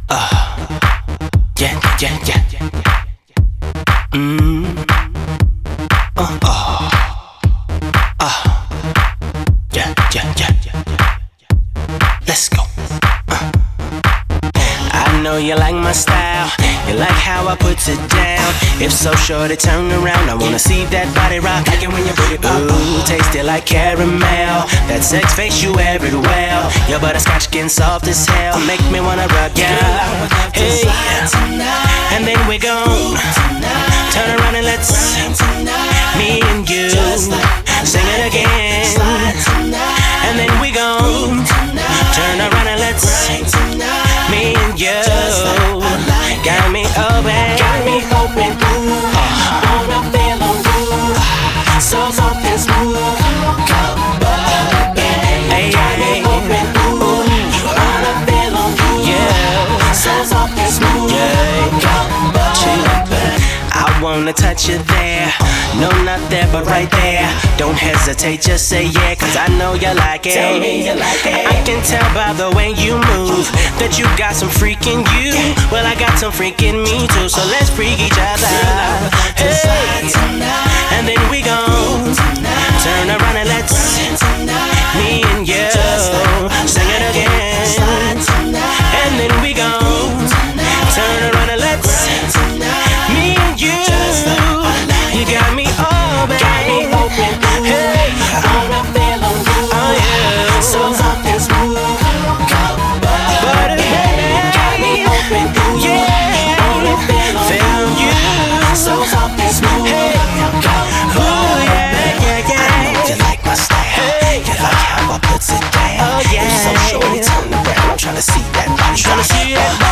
Yeah, yeah, yeah. Yeah, yeah, yeah. Let's go. I know you like my style. You like how I put it down. If so, sure to turn around. I wanna see that body rock. Like it when you put it up. Ooh, taste it like caramel. That sex face you wear it well. Your butterscotch skin soft as hell. Make me wanna rub ya. Hey, and then we gon' turn around and let's me and you sing it again. And then we gon' turn around and let's me and you got me open, wanna feel on you, so soft and smooth, come on, hey, got me open, wanna feel on you, yeah, so soft and smooth, come on. I wanna touch you there, no, not there, but right there. Don't hesitate, just say yeah, cause I know you like it. Tell me you like it. I can tell by the way you move that you got some freak in you. Well, I got some freak in me too, so let's freak each other. Hey, and then we gon' turn around and let's me and you sing it again. And then we gon' turn around and let's me and you. You got me open, hey, wanna feel on you, oh yeah, so soft and smooth, come on, baby, got me open, yeah, wanna feel on you, so soft and smooth, hey, come on, yeah. You like my style, hey, you like how I put it down, oh yeah, so shorty turn around, I'm tryna see that body,